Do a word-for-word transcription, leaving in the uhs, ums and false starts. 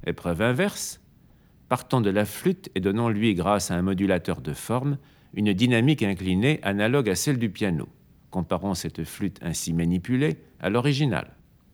Épreuve inverse, partons de la flûte et donnons-lui, grâce à un modulateur de forme, une dynamique inclinée analogue à celle du piano. Comparons cette flûte ainsi manipulée à l'original.